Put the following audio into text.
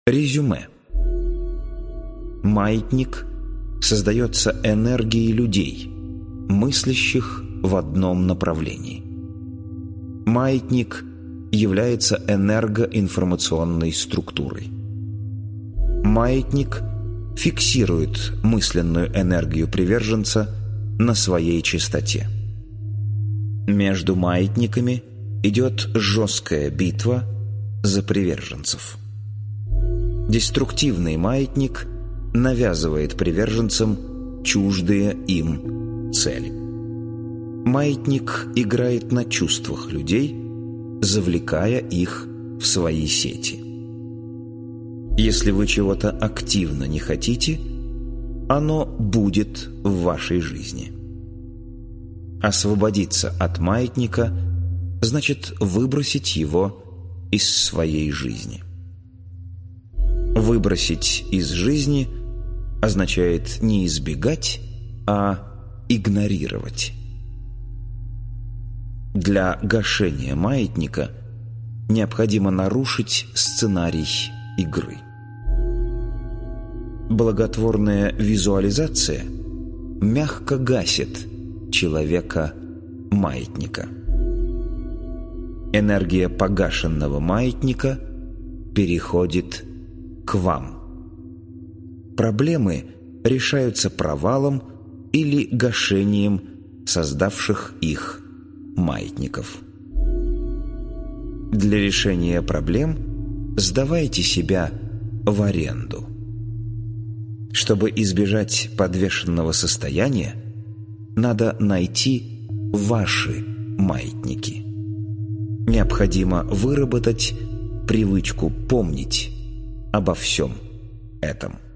Резюме. Маятник создается энергией людей, мыслящих в одном направлении. Маятник является энергоинформационной структурой. Маятник фиксирует мысленную энергию приверженца на своей частоте. Между маятниками идет жесткая битва за приверженцев. Деструктивный маятник навязывает приверженцам чуждые им цели. Маятник играет на чувствах людей, завлекая их в свои сети. Если вы чего-то активно не хотите, оно будет в вашей жизни. Освободиться от маятника значит выбросить его из своей жизни. Выбросить из жизни означает не избегать, а игнорировать. Для гашения маятника необходимо нарушить сценарий игры. Благотворная визуализация мягко гасит человека-маятника. Энергия погашенного маятника переходит к вам. Проблемы решаются провалом или гашением создавших их маятников. Для решения проблем сдавайте себя в аренду. Чтобы избежать подвешенного состояния, надо найти ваши маятники. Необходимо выработать привычку помнить обо всем этом.